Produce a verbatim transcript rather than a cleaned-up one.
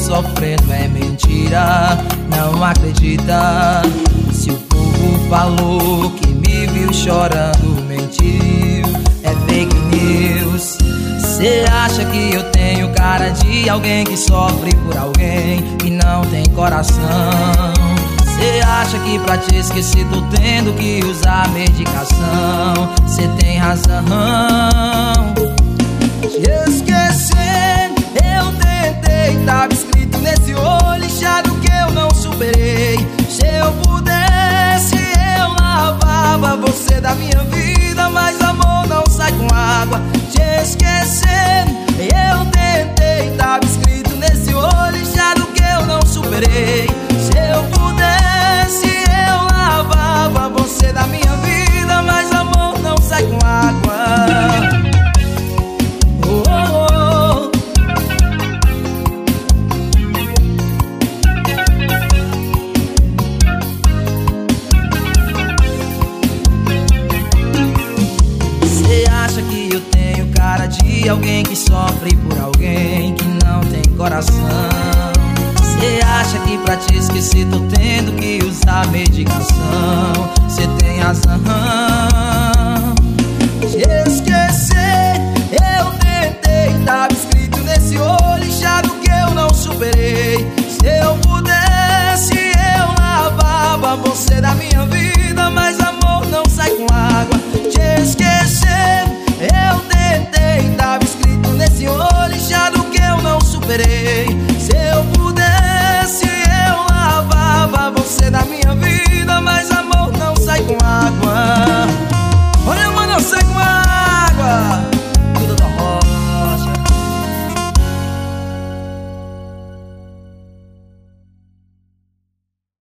sofrendo é mentira, não acredita. Se o povo falou que me viu chorando, mentiu, é fake news. Cê acha que eu tenho cara de alguém que sofre por alguém que não tem coração? Cê acha que pra te esquecer tô tendo que usar medicação? Cê tem razão. Te esquecer, eu tentei, tava escrito nesse olho inchado que eu não superei. Se eu pudesse, eu lavava você da minha vida, mas amor não sai com água. Te esquecer, eu tentei, tava escrito nesse olho inchado que eu não superei. Se eu pudesse, eu lavava você da minha vida, mas amor não sai com água. Oh, oh, oh. Cê acha que eu tenho cara de alguém que sofre por alguém que não tem coração? Cê acha que pra te esquecer tô tendo que usar medicação? Cê tem razão. Te esquecer, eu tentei, tava escrito nesse olho inchado que eu não superei. Se eu pudesse, eu lavava você da minha vida, mas amor não sai com água. Te esquecer, eu tentei, tava escrito nesse olho inchado que eu não superei. Se eu pudesse, eu lavava você da minha vida, mas amor não sai com água. Olha, amor não sai com água.